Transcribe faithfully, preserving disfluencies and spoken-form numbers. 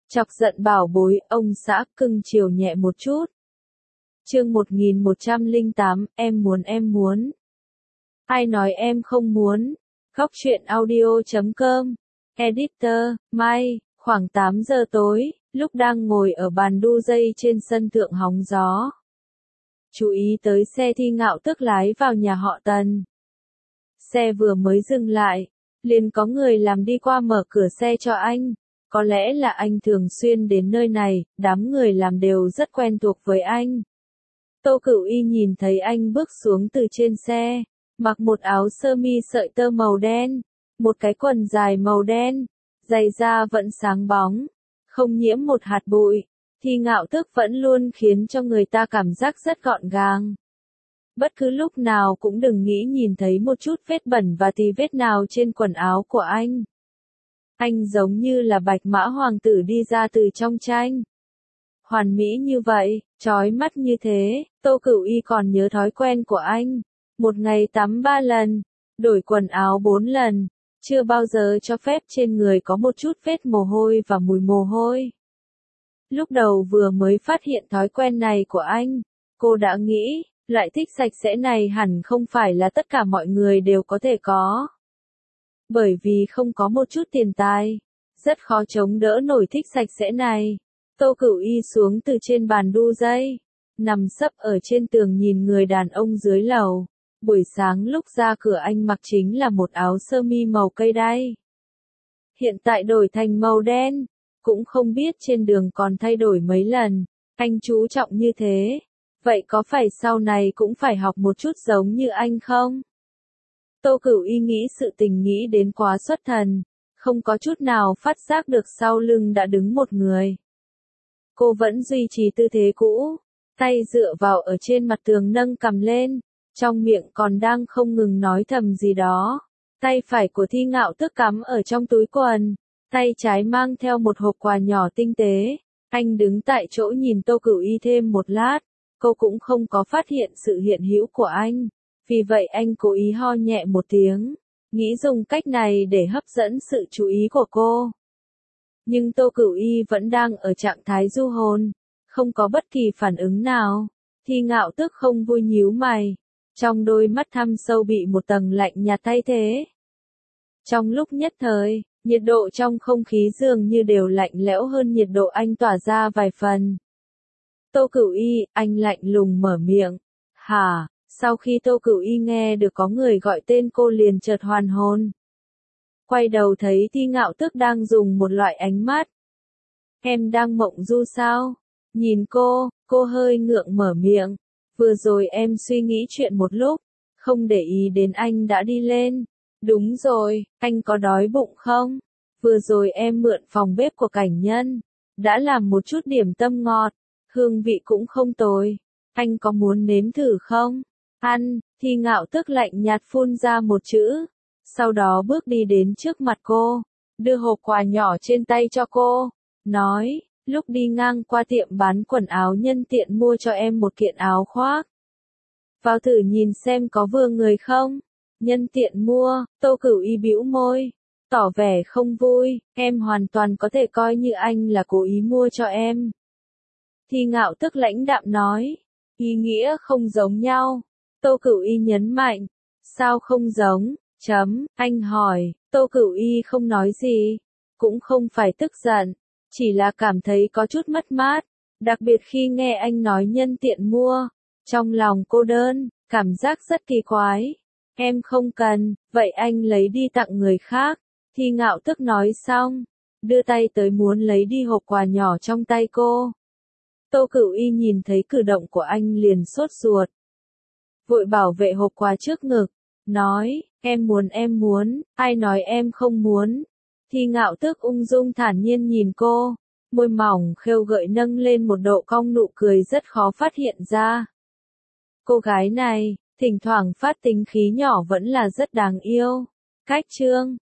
Chọc giận bảo bối, ông xã cưng chiều nhẹ một chút. Chương một nghìn một trăm lẻ tám, em muốn em muốn. Ai nói em không muốn? Góc truyện audio chấm com. Editor, Mai, khoảng tám giờ tối, lúc đang ngồi ở bàn đu dây trên sân thượng hóng gió. Chú ý tới xe Thi Ngạo Tước lái vào nhà họ Tần. Xe vừa mới dừng lại, liền có người làm đi qua mở cửa xe cho anh. Có lẽ là anh thường xuyên đến nơi này, đám người làm đều rất quen thuộc với anh. Tô Cửu Y nhìn thấy anh bước xuống từ trên xe, mặc một áo sơ mi sợi tơ màu đen, một cái quần dài màu đen, giày da vẫn sáng bóng, không nhiễm một hạt bụi. Thi Ngạo Tước vẫn luôn khiến cho người ta cảm giác rất gọn gàng. Bất cứ lúc nào cũng đừng nghĩ nhìn thấy một chút vết bẩn và tì vết nào trên quần áo của anh. Anh giống như là bạch mã hoàng tử đi ra từ trong tranh. Hoàn mỹ như vậy, chói mắt như thế, Tô Cửu Y còn nhớ thói quen của anh. Một ngày tắm ba lần, đổi quần áo bốn lần, chưa bao giờ cho phép trên người có một chút vết mồ hôi và mùi mồ hôi. Lúc đầu vừa mới phát hiện thói quen này của anh, cô đã nghĩ, loại thích sạch sẽ này hẳn không phải là tất cả mọi người đều có thể có. Bởi vì không có một chút tiền tài, rất khó chống đỡ nổi thích sạch sẽ này. Tô Cửu Y xuống từ trên bàn đu dây, nằm sấp ở trên tường nhìn người đàn ông dưới lầu. Buổi sáng lúc ra cửa anh mặc chính là một áo sơ mi màu cây đay. Hiện tại đổi thành màu đen, cũng không biết trên đường còn thay đổi mấy lần. Anh chú trọng như thế, vậy có phải sau này cũng phải học một chút giống như anh không? Tô Cửu Y nghĩ sự tình nghĩ đến quá xuất thần, không có chút nào phát giác được sau lưng đã đứng một người. Cô vẫn duy trì tư thế cũ, tay dựa vào ở trên mặt tường nâng cằm lên, trong miệng còn đang không ngừng nói thầm gì đó. Tay phải của Thi Ngạo Tước cắm ở trong túi quần, tay trái mang theo một hộp quà nhỏ tinh tế. Anh đứng tại chỗ nhìn Tô Cửu Y thêm một lát, cô cũng không có phát hiện sự hiện hữu của anh. Vì vậy anh cố ý ho nhẹ một tiếng, nghĩ dùng cách này để hấp dẫn sự chú ý của cô. Nhưng Tô Cửu Y vẫn đang ở trạng thái du hồn, không có bất kỳ phản ứng nào. Thi Ngạo Tước không vui nhíu mày, trong đôi mắt thăm sâu bị một tầng lạnh nhạt thay thế. Trong lúc nhất thời, nhiệt độ trong không khí dường như đều lạnh lẽo hơn nhiệt độ anh tỏa ra vài phần. Tô Cửu Y, anh lạnh lùng mở miệng. Hả? Sau khi Tô Cửu Y nghe được có người gọi tên cô liền chợt hoàn hồn. Quay đầu thấy Thi Ngạo Tước đang dùng một loại ánh mắt. Em đang mộng du sao? Nhìn cô, cô hơi ngượng mở miệng. Vừa rồi em suy nghĩ chuyện một lúc, không để ý đến anh đã đi lên. Đúng rồi, anh có đói bụng không? Vừa rồi em mượn phòng bếp của cảnh nhân, đã làm một chút điểm tâm ngọt, hương vị cũng không tồi. Anh có muốn nếm thử không? Ăn. Thi Ngạo Tước lạnh nhạt phun ra một chữ, sau đó bước đi đến trước mặt cô, đưa hộp quà nhỏ trên tay cho cô, nói, lúc đi ngang qua tiệm bán quần áo nhân tiện mua cho em một kiện áo khoác. Vào thử nhìn xem có vừa người không? Nhân tiện mua. Tô Cửu Y bĩu môi, tỏ vẻ không vui, em hoàn toàn có thể coi như anh là cố ý mua cho em. Thi Ngạo Tước lãnh đạm nói, ý nghĩa không giống nhau. Tô Cửu Y nhấn mạnh, sao không giống? Chấm, anh hỏi. Tô Cửu Y không nói gì, cũng không phải tức giận, chỉ là cảm thấy có chút mất mát, đặc biệt khi nghe anh nói nhân tiện mua, trong lòng cô đơn, cảm giác rất kỳ quái. Em không cần, vậy anh lấy đi tặng người khác. Thi Ngạo Tước nói xong, đưa tay tới muốn lấy đi hộp quà nhỏ trong tay cô. Tô Cửu Y nhìn thấy cử động của anh liền sốt ruột, vội bảo vệ hộp quà trước ngực, nói, em muốn em muốn, ai nói em không muốn. Thi Ngạo Tước ung dung thản nhiên nhìn cô, môi mỏng khêu gợi nâng lên một độ cong nụ cười rất khó phát hiện ra. Cô gái này, thỉnh thoảng phát tính khí nhỏ vẫn là rất đáng yêu. Cách chương